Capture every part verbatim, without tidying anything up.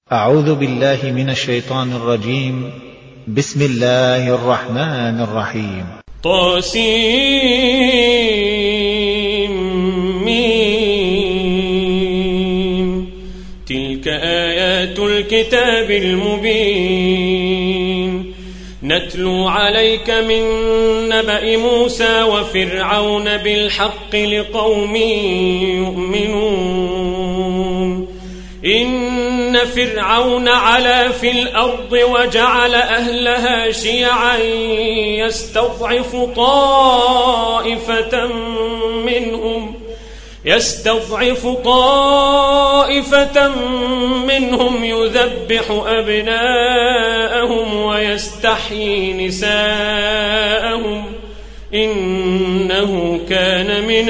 أعوذ بالله من الشيطان الرجيم. بسم الله الرحمن الرحيم. طاسيم. تلك آيات الكتاب المبين نتلو عليك من نبأ موسى وفرعون بالحق لقوم يؤمنون. إن فرعون علا في الأرض وجعل أهلها شيعا يستضعف طائفة منهم يستضعف طائفة منهم يذبح أبناءهم ويستحيي نساءهم إنه كان من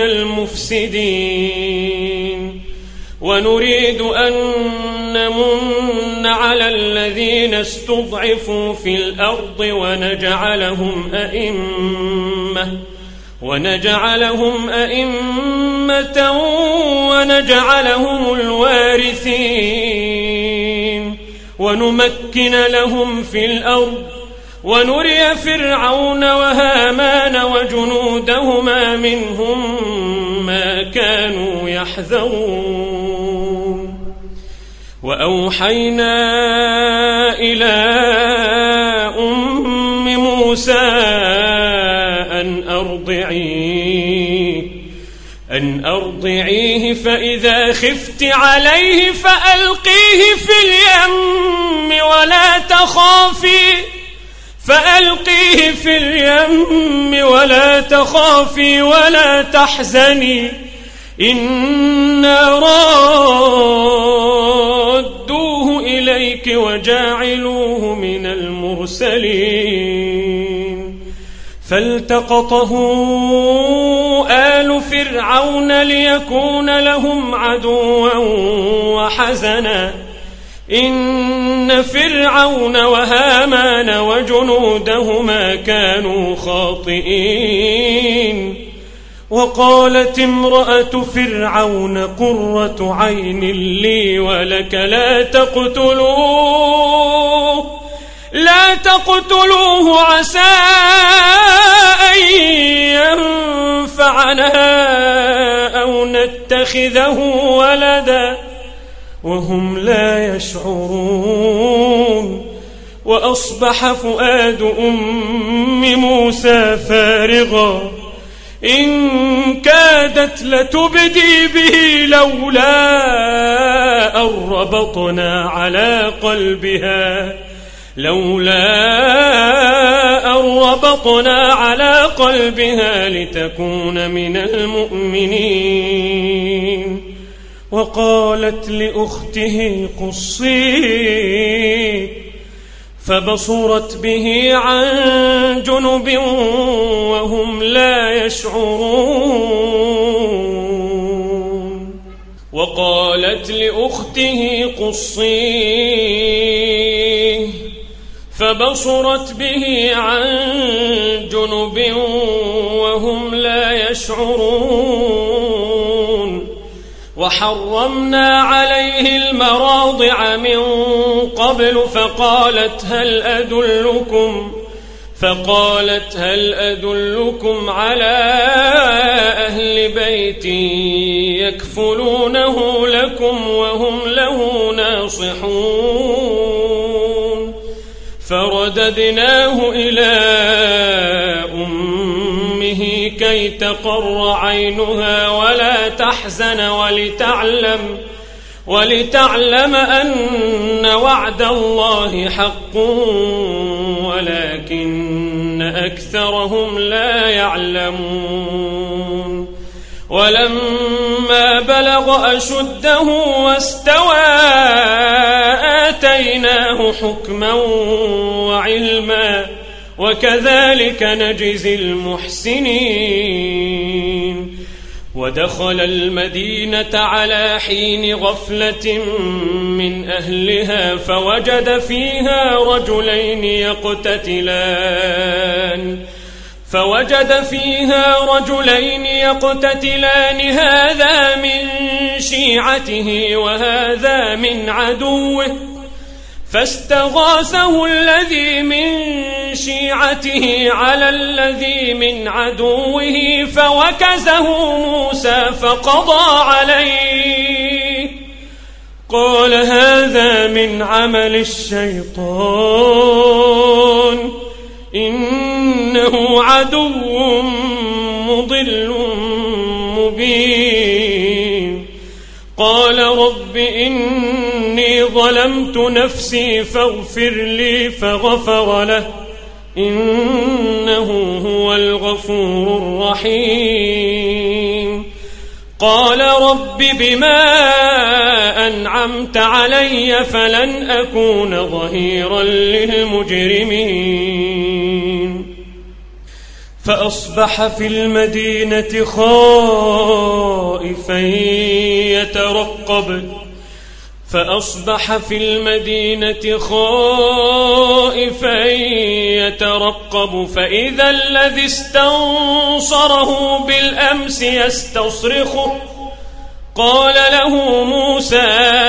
المفسدين. ونريد أن نمن على الذين استضعفوا في الأرض ونجعلهم أئمة ونجعلهم أئمة ونجعلهم الوارثين ونمكن لهم في الأرض ونري فرعون وهامان وجنودهما منهم ما كانوا يحذرون. وأوحينا إلى أم موسى أن أرضعيه أن أرضعيه فإذا خفت عليه فألقيه في اليم ولا تخافي فألقيه في اليم ولا تخافي ولا تحزني إنا رادوه إليك وجاعلوه من المرسلين. فالتقطه آل فرعون ليكون لهم عدوا وحزنا إن فرعون وهامان وجنودهما كانوا خاطئين. وقالت امرأة فرعون قرة عين لي ولك لا تقتلوه لا تقتلوه عسى أن ينفعنا أو نتخذه ولدا وهم لا يشعرون. وأصبح فؤاد أم موسى فارغا إن كادت لتبدي به لولا أن ربطنا على قلبها لولا أن ربطنا على قلبها لتكون من المؤمنين. وقالت لأخته قصيه فبصرت به عن جنب وهم لا يشعرون. وقالت لأخته قصيه فبصرت به عن جنب وهم لا يشعرون. وحرمنا عليه المراضع من قبل فقالت هل أدلكم فقالت هل أدلكم على أهل بيت يكفلونه لكم وهم له ناصحون. فرددناه إلى أمه كي تقر عينها ولا تحزن ولتعلم ولتعلم أن وعد الله حق ولكن أكثرهم لا يعلمون. ولما بلغ أشده واستوى آتيناه حكما وعلما وكذلك نجزي المحسنين. ودخل المدينة على حين غفلة من أهلها فوجد فيها رجلين يقتتلان فوجد فيها رجلين يقتتلان هذا من شيعته وهذا من عدوه فاستغاثه الذي من شيعته على الذي من عدوه فوكزه موسى فقضى عليه قال هذا من عمل الشيطان إنه عدو مضل مبين قال رب إني ظلمت نفسي فاغفر لي فغفر له إنه هو الغفور الرحيم قال رب بما أنعمت علي فلن أكون ظهيرا للمجرمين فأصبح في المدينة خائفا يترقب فأصبح في المدينة خائفا يترقب فإذا الذي استنصره بالأمس يستصرخه قال له موسى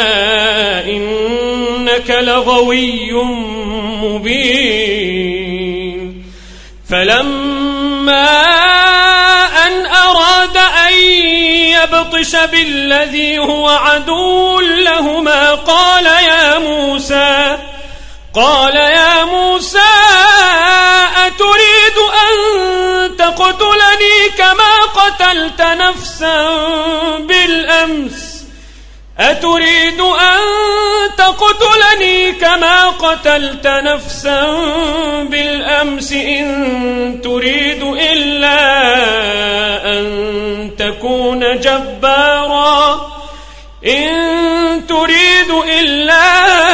إنك لغوي مبين فلما أن أراد أن يبطش بالذي هو عدو لهما قال يا موسى قال يا موسى أتريد أن تقتلني كما قتلت نفسا بالأمس أتريد أن تقتلني كما قتلت نفسا بالأمس إن تريد إلا أن تكون جبارا إن تريد إلا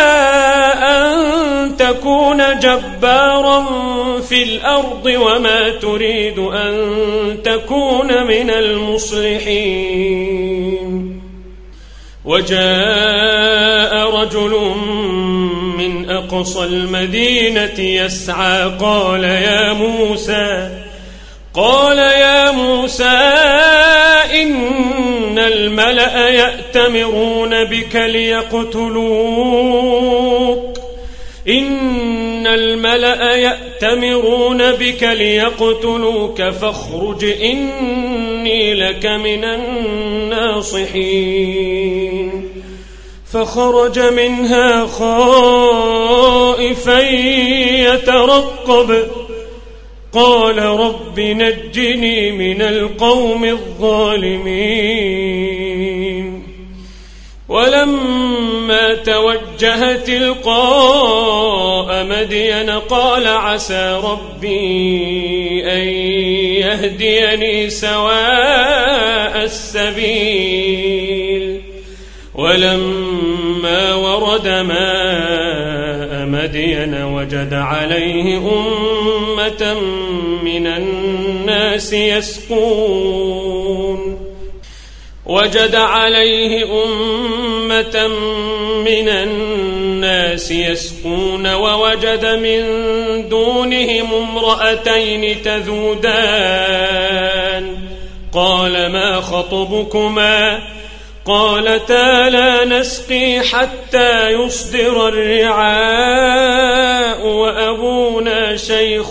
أن تكون جبارا في الأرض وما تريد أن تكون من المصلحين وجاء رجل من أقصى المدينة يسعى قال يا موسى قال يا موسى إن الملأ يأتمرون بك ليقتلوك إن الملأ يأتمرون بك ليقتلوك فاخرج إني لك من الناصحين فخرج منها خائفا يترقب قال رب نجني من القوم الظالمين ولما توجه تلقاء مدين قال عسى ربي أن يهديني سواء السبيل ولما ورد ماء مدين وجد عليه أمة من الناس يسقون وجد عليه أمة من الناس يسقون ووجد من دونهم امرأتين تذودان قال ما خطبكما قالتا لا نسقي حتى يصدر الرعاء وأبونا شيخ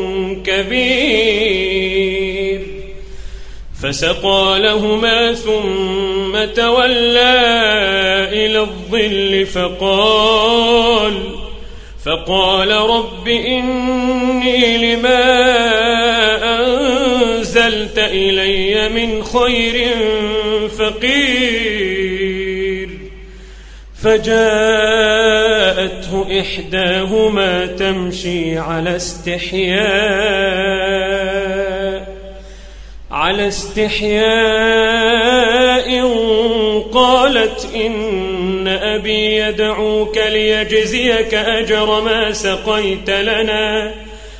كبير فسقى لهما ثم تولى إلى الظل فقال فقال رب إني لما أنزلت إلي من خير فقير فجاءته إحداهما تمشي على استحياء على استحياء قالت إن أبي يدعوك ليجزيك أجر ما سقيت لنا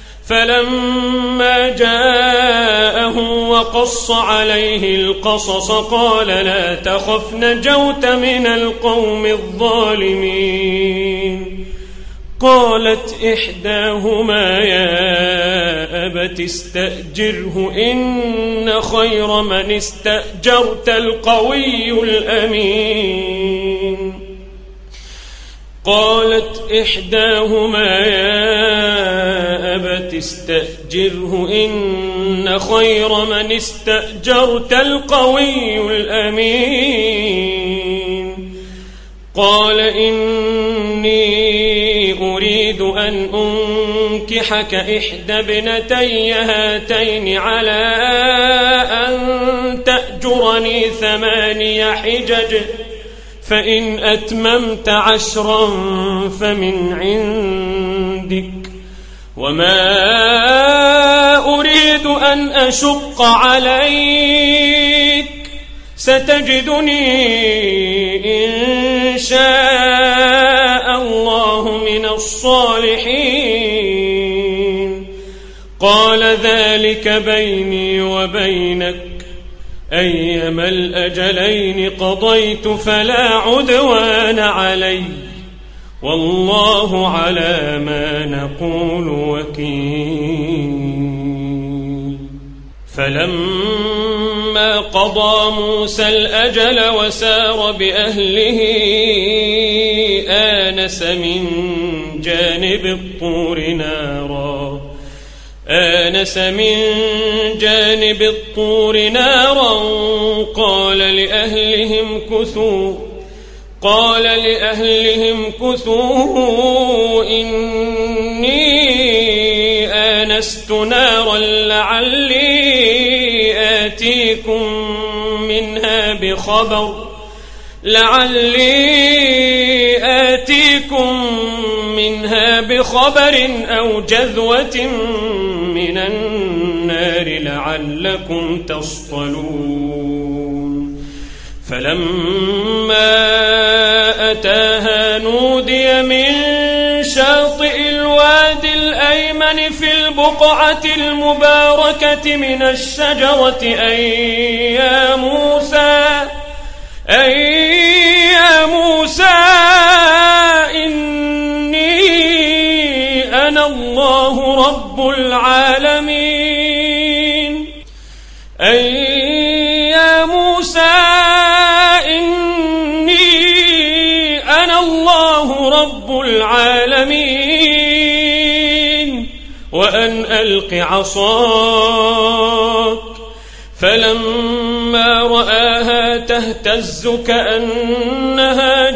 فلما جاءه وقص عليه القصص قال لا تخف نجوت من القوم الظالمين قالت إحداهما يا أبت استأجره إن خير من استأجرت القوي الأمين قالت إحداهما يا أبت استأجره إن خير من استأجرت القوي الأمين قال إني أريد أن أنكحك إحدى ابنتي هاتين على أن تأجرني ثماني حجج فإن أتممت عشرا فمن عندك وما أريد أن أشق عليك ستجدني إن شاء الله من الصالحين قال ذلك بيني وبينك أيما الأجلين قضيت فلا عدوان علي والله على ما نقول وكيل فلما قضى موسى الأجل وسار بأهله آنس من جانب الطور نارا آنس من جانب الطور نارا قال لأهلهم كثوا قال لأهلهم كثوا إني آنست نارا لعلي آتيكم منها بخبر لعلي آتيكم منها بخبر أو جذوة من النار لعلكم تصطلون فلما أتاها نودي من شاطئ الوادي الأيمن في البقعة المباركة من الشجرة أي يا موسى أي يا موسى إني أنا الله رب العالمين أي يا موسى إني أنا الله رب العالمين وأن ألق عصاك فلما رآها تهتز كأنها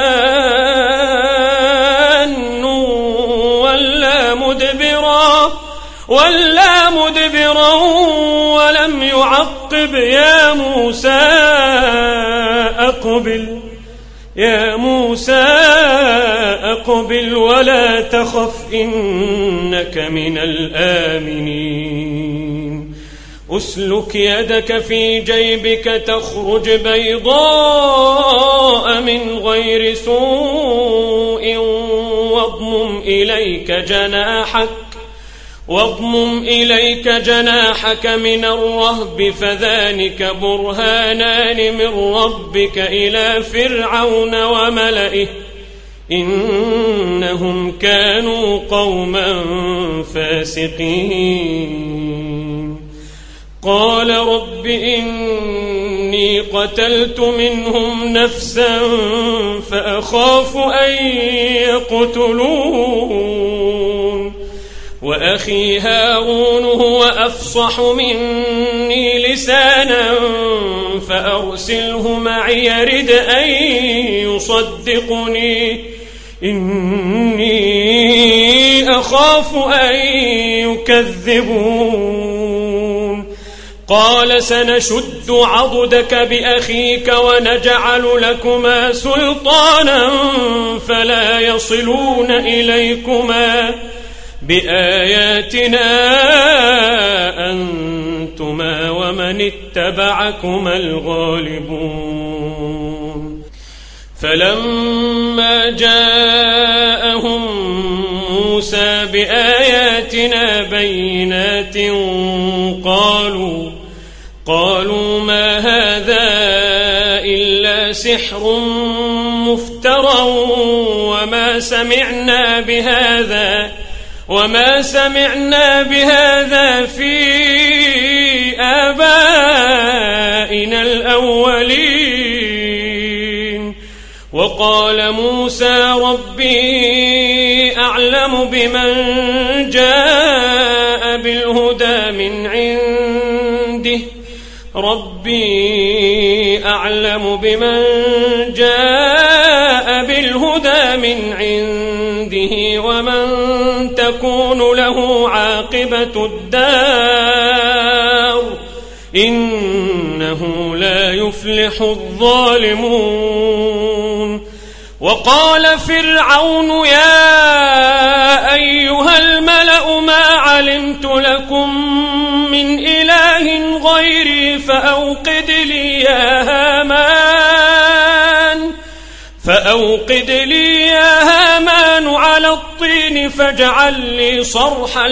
جان ولا مدبرا ولا مدبرا ولم يعقب يا موسى أقبل يا موسى أقبل ولا تخف إنك من الآمنين أسلك يدك في جيبك تخرج بيضاء من غير سوء واضمم إليك جناحك واضمم إليك جناحك من الرهب فذلك برهانان من ربك إلى فرعون وملئه إنهم كانوا قوما فاسقين قال رب إني قتلت منهم نفسا فأخاف أن يقتلون وأخي هارون هو أفصح مني لسانا فأرسله معي يرد أن يصدقني إني أخاف أن يكذبون قال سنشد عضدك بأخيك ونجعل لكما سلطانا فلا يصلون إليكما بآياتنا أنتما ومن اتبعكما الغالبون فلما جاءهم موسى بآياتنا بينات قالوا قالوا ما هذا إلا سحر مفترى وما سمعنا بهذا وما سمعنا بهذا في آبائنا الأولين وقال موسى ربي أعلم بمن جاء بالهدى من عنده ربي أعلم بمن جاء بالهدى من عنده ومن تكون له عاقبة الدار إنه لا يفلح الظالمون. وقال فرعون يا أيها الملأ ما علمت لكم من إله غيري فأوقد لي يا هامان فأوقد لي يا هامان على الطين فاجعل لي صرحا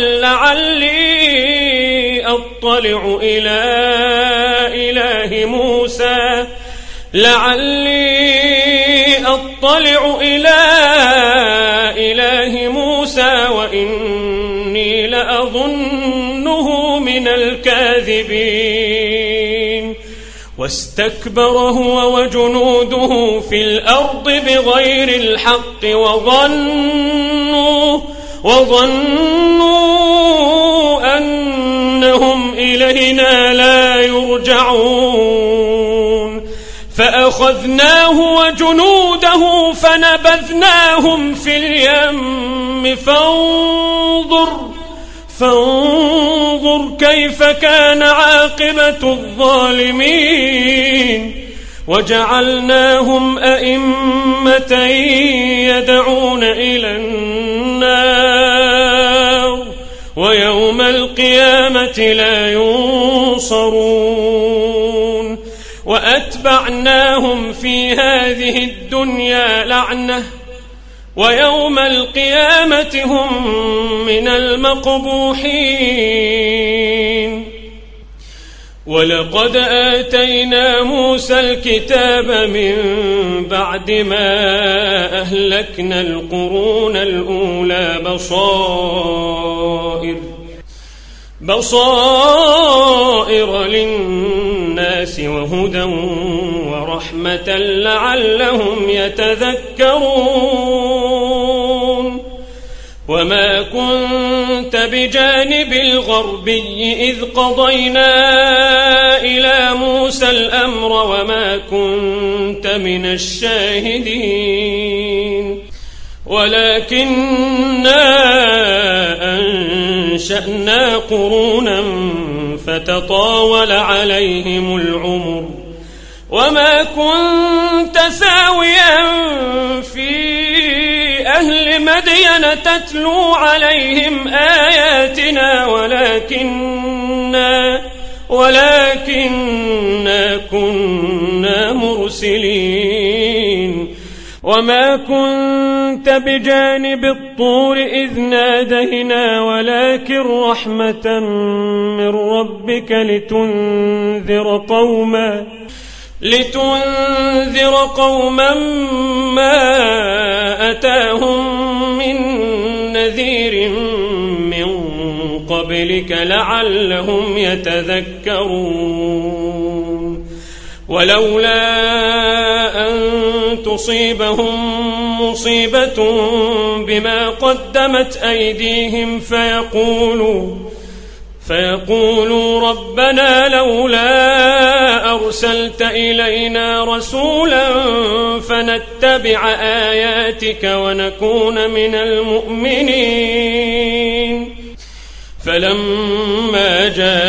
لعلي أطلع إلى إله موسى لعلي أطلع إلى إله موسى وإني لأظنه من الكاذبين. واستكبر هو وجنوده في الأرض بغير الحق وظنوا وظنوا أنهم إلينا لا يرجعون فأخذناه وجنوده فنبذناهم في اليم فانظر فانظر كيف كان عاقبة الظالمين. وجعلناهم أئمة يدعون إلى النار ويوم القيامة لا ينصرون. وأتبعناهم في هذه الدنيا لعنة ويوم القيامة هم من المقبوحين. ولقد آتينا موسى الكتاب من بعد ما أهلكنا القرون الأولى بصائر بصائر للناس وهدى ورحمة لعلهم يتذكرون. وما كنت بجانب الغربي إذ قضينا إلى موسى الأمر وما كنت من الشاهدين ولكننا أنشأنا قرونا فتطاول عليهم العمر وما كنت ثاويا في أهل مدين تتلو عليهم آياتنا ولكننا ولكننا كنا مرسلين. وما كنت بجانب الطور إذ نادينا ولكن رحمة من ربك لتنذر قوما لتنذر قوما ما أتاهم من نذير من قبلك لعلهم يتذكرون. ولولا أن تصيبهم مصيبة بما قدمت أيديهم فيقولوا فيقولوا ربنا لولا أرسلت إلينا رسولا فنتبع آياتك ونكون من المؤمنين. فلما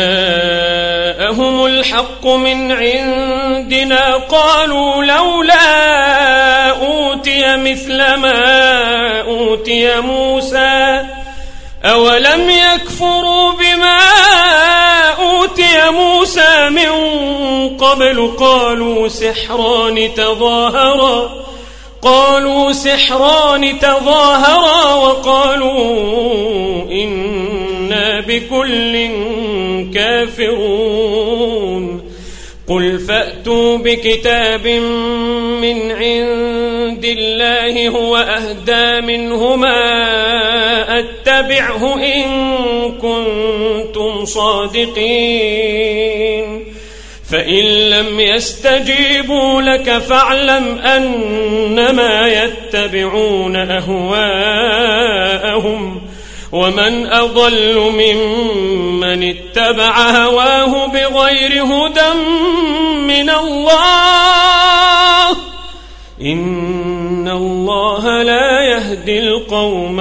جاءهم الحق من عندنا قالوا لولا أوتي مثل ما أوتي موسى أولم يكفروا بما أوتي موسى من قبل قالوا سحران تظاهرا قالوا سحران تظاهرا وقالوا إنا بكل كافرون. قل فأتوا بكتاب من عند الله هو أهدى منهما أتبعه إن كنتم صادقين. فإن لم يستجيبوا لك فاعلم أنما يتبعون أهواءهم ومن أضل ممن اتبع هواه بغير هدى من الله إن الله لا يهدي القوم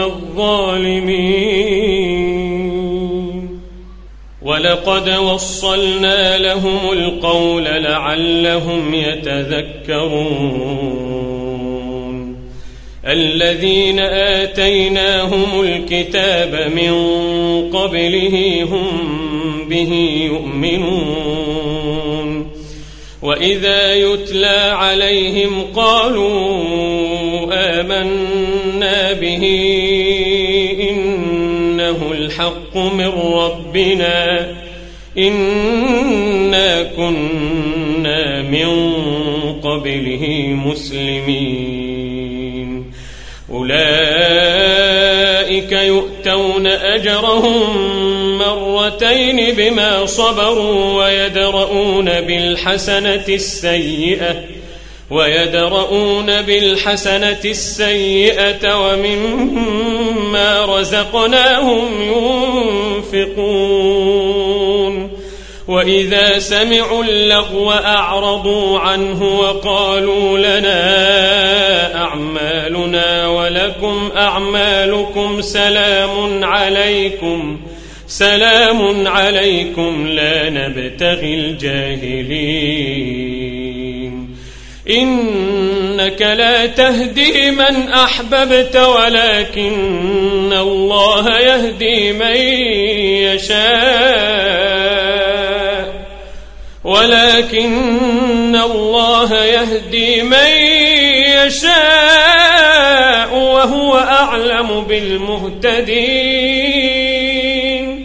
الظالمين ولقد وصلنا لهم القول لعلهم يتذكرون الذين آتيناهم الكتاب من قبله هم به يؤمنون وإذا يتلى عليهم قالوا آمنا به إنه الحق من ربنا إنا كنا من قبله مسلمين أولئك يؤتون أجرهم مرتين بما صبروا ويدرؤون بالحسنة السيئة ويدرؤون بالحسنة السيئة ومما رزقناهم ينفقون وإذا سمعوا اللغو أعرضوا عنه وقالوا لنا أعمالنا ولكم أعمالكم سلام عليكم سلام عليكم لا نبتغي الجاهلين إنك لا تهدي من أحببت ولكن الله يهدي من يشاء ولكن الله يهدي من يشاء وهو أعلم بالمهتدين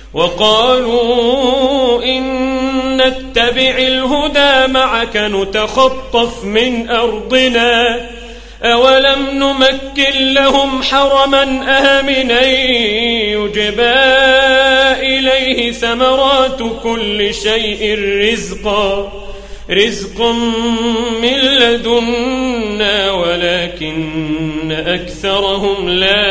وقالوا إن نتبع الهدى معك نتخطف من أرضنا أولم نمكن لهم حرما آمنا يجبى إليه ثمرات كل شيء رزقا رزق من لدنا ولكن أكثرهم لا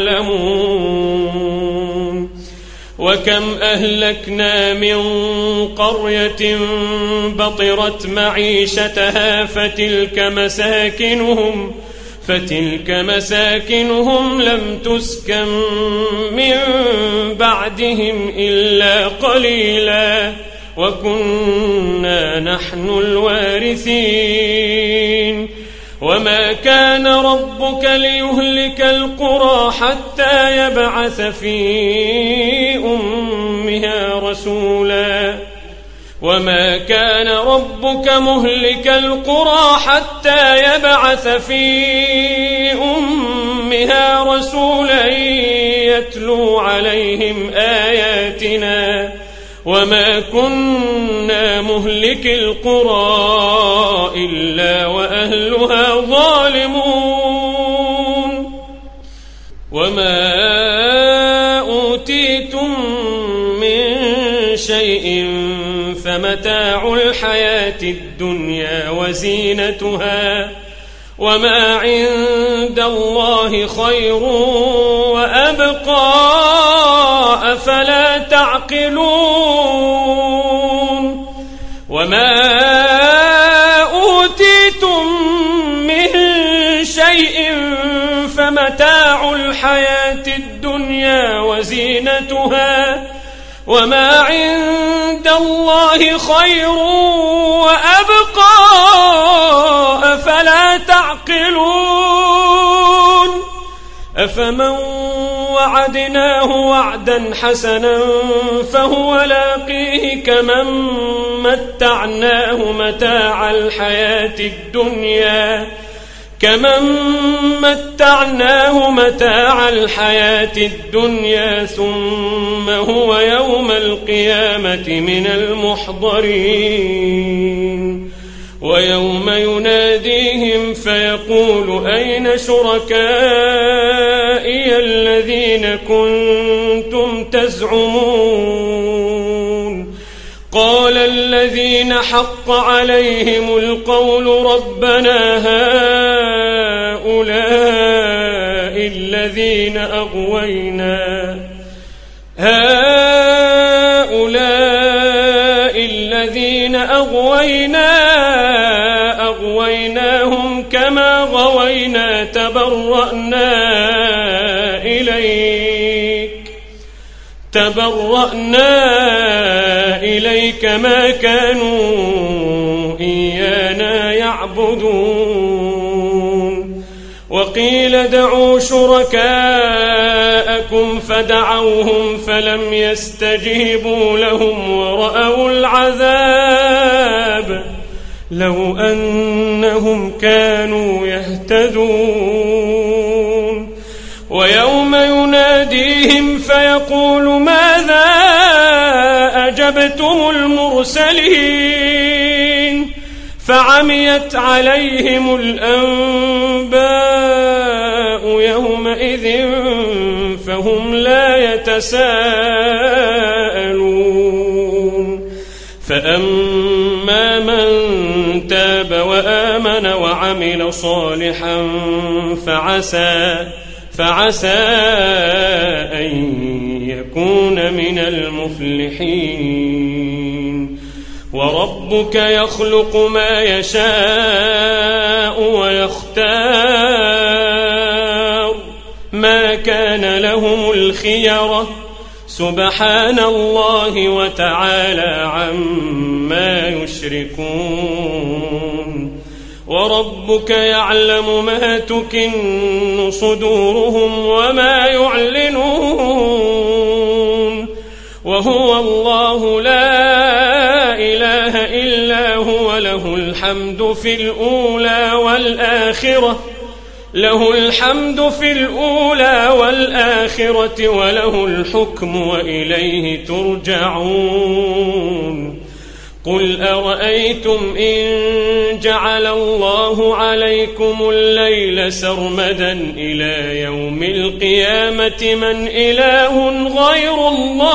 يعلمون وكم أهلكنا من قرية بطرت معيشتها فتلك مساكنهم فتلك مساكنهم لم تسكن من بعدهم إلا قليلا وكنا نحن الوارثين وما كان ربك ليهلك القرى حتى يبعث في أمها رسولا وما كان ربك مهلك القرى حتى يبعث في أمها رسولا يتلو عليهم آياتنا وما كنا مهلك القرى إلا وأهلها ظالمون وما أوتيتم من شيء فمتاع الحياة الدنيا وزينتها وما عند الله خير وأبقى أفلا تعقلون وما أوتيتم من شيء فمتاع الحياة الدنيا وزينتها وما عند الله خير وأبقى أفلا تعقلون أفمن وعدناه وعدا حسنا فهو لاقيه كمن متعناه متاع الحياة الدنيا كمن متعناه متاع الحياة الدنيا ثم هو يوم القيامة من المحضرين ويوم يناديهم فيقول أين شركائي الذين كنتم تزعمون قال الذين الذين حق عليهم القول ربنا هؤلاء الذين أغوينا هؤلاء الذين أغوينا أغويناهم كما غوينا تبرأنا إليك تبرأنا إليك ما كانوا إيانا يعبدون وقيل ادعوا شركاءكم فدعوهم فلم يستجيبوا لهم ورأوا العذاب لو أنهم كانوا يهتدون ويوم يناديهم فيقول ماذا أجبتم المرسلين فعميت عليهم الأنباء يومئذ فهم لا يتساءلون فأما من تاب وآمن وعمل صالحا فعسى فعسى أن يكون من المفلحين وربك يخلق ما يشاء ويختار ما كان لهم الخيرة سبحان الله وتعالى عما يشركون وربك يعلم ما تكن صدورهم وما يعلنون وهو الله لا إله إلا هو له الحمد في الأولى والآخرة له الحمد في الأولى والآخرة وله الحكم وإليه ترجعون قل أرأيتم إن جعل الله عليكم الليل سرمدا إلى يوم القيامة من إله غير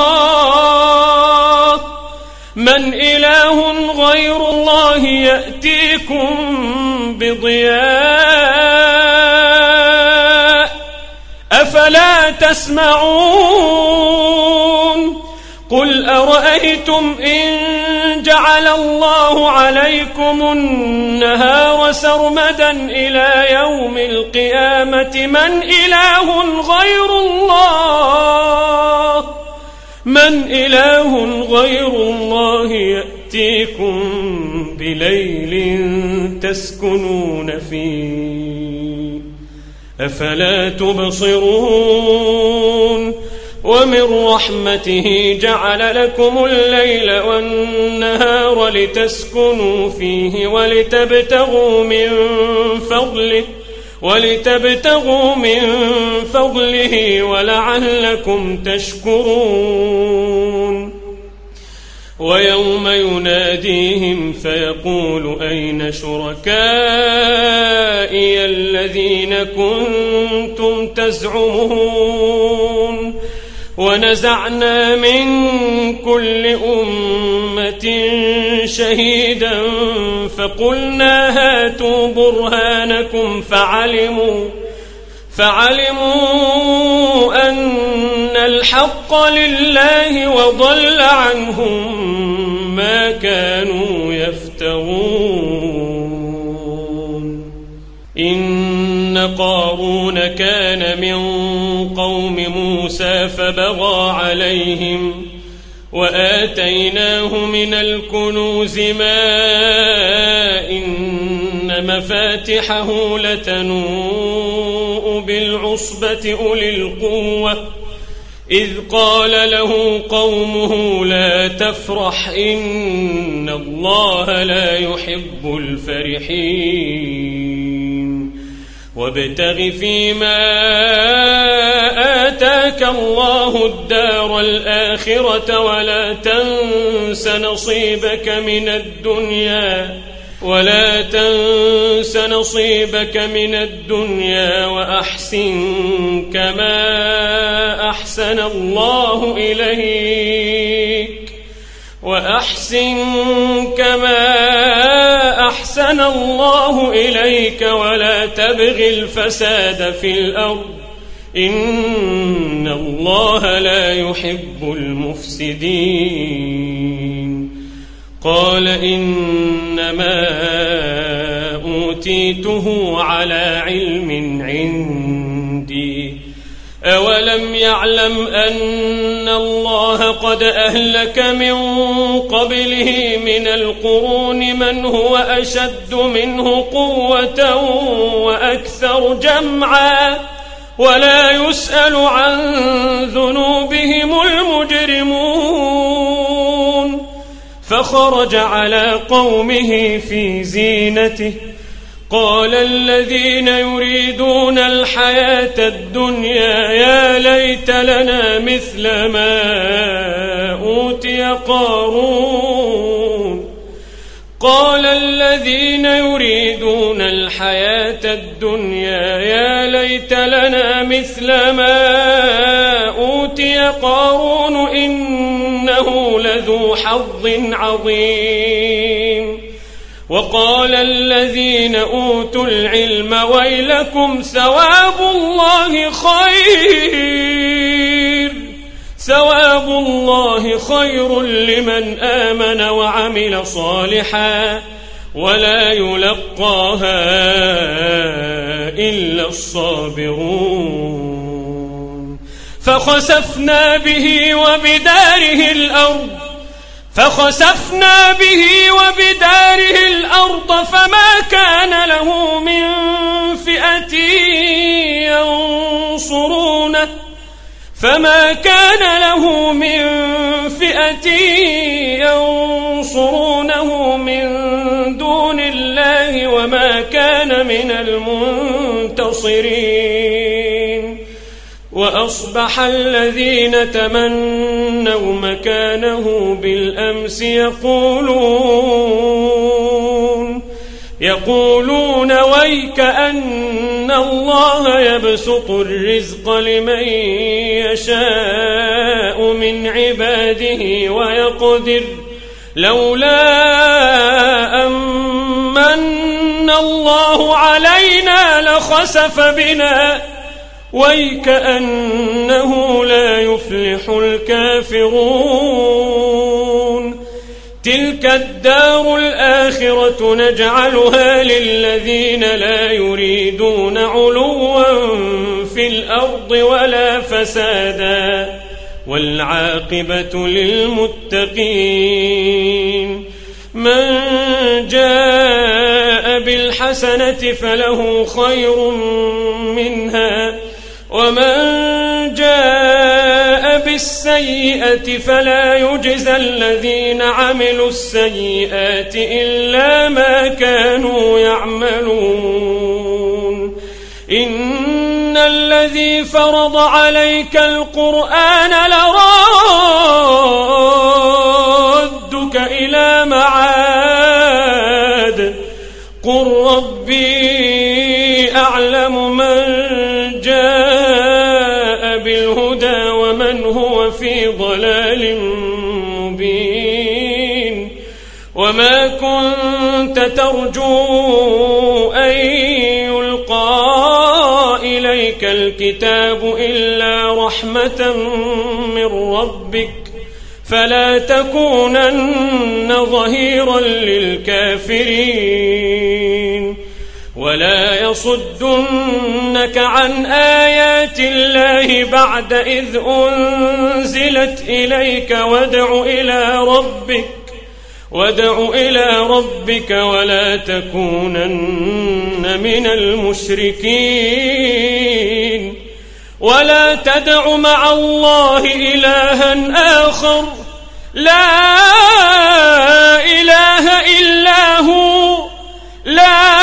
الله من إله غير الله يأتيكم بضياء أفلا تسمعون قل أرأيتم إن جعل الله عليكم النهار سرمدا إلى يوم القيامة من إله غير الله من إله غير الله يأتيكم بليل تسكنون فيه أفلا تبصرون ومن رحمته جعل لكم الليل والنهار لتسكنوا فيه ولتبتغوا من فضله ولتبتغوا من فضله ولعلكم تشكرون ويوم يناديهم فيقول أين شركائي الذين كنتم تزعمون ونزعنا من كل أمة شهيدا فقلنا هاتوا برهانكم فعلموا فعلموا أن الحق لله وضل عنهم ما كانوا يفترون إن قارون كان من قوم موسى فبغى عليهم وآتيناه من الكنوز ما إن مفاتحه لتنوء بالعصبة أولي القوة إذ قال له قومه لا تفرح إن الله لا يحب الفرحين وابتغ فيما آتاك الله الدار الآخرة ولا تنس نصيبك من الدنيا ولا تنس نصيبك من الدنيا وأحسن كما أحسن الله إليك وأحسن كما أحسن الله إليك ولا تبغ الفساد في الأرض إن الله لا يحب المفسدين. قال إنما أوتيته على علم عندي أولم يعلم أن الله قد أهلك من قبله من القرون من هو أشد منه قوة وأكثر جمعا ولا يسأل عن ذنوبهم المجرمون. فخرج على قومه في زينته قال الذين يريدون الحياة الدنيا يا ليت لنا مثل ما أوتي قارون. قال الذين يريدون الحياة الدنيا يا ليت لنا مثل ما أوتي قارون إنه لذو حظ عظيم. وقال الذين أوتوا العلم ويلكم ثواب الله خير ثواب الله خير لمن آمن وعمل صالحا ولا يلقاها إلا الصابرون. فخسفنا به وبداره الأرض فخسفنا به وبداره الأرض فما كان له من فئة ينصرونه فما كان له من فئة ينصرونه من دون الله وما كان من المنتصرين. وأصبح الذين تمنوا مكانه بالأمس يقولون يقولون ويك أن الله يبسط الرزق لمن يشاء من عباده ويقدر لولا أمن الله علينا لخسف بنا ويكأنه لا يفلح الكافرون. تلك الدار الآخرة نجعلها للذين لا يريدون علوا في الأرض ولا فسادا والعاقبة للمتقين. من جاء بالحسنة فله خير منها ومن جاء بالسيئة فلا يجزى الذين عملوا السيئات إلا ما كانوا يعملون. إن الذي فرض عليك القرآن لرادك إلى معاد قل ربي أعلم من جاء بالهدى ومن هو في ضلال مبين. وما كنت ترجو أن يلقى إليك الكتاب إلا رحمة من ربك فلا تكونن ظهيرا للكافرين. ولا يصدنك عن آيات الله بعد إذ أنزلت إليك وادع إلى ربك وادع إلى ربك ولا تكونن من المشركين. ولا تدع مع الله إلها آخر لا إله إلا هو لا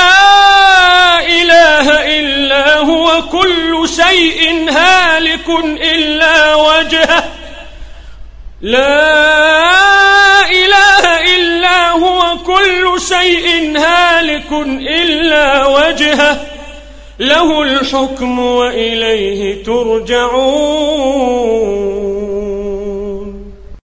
إله إلا هو كل شيء هالك إلا وجهه لا إله إلا هو كل شيء هالك إلا وجهه له الحكم وإليه ترجعون.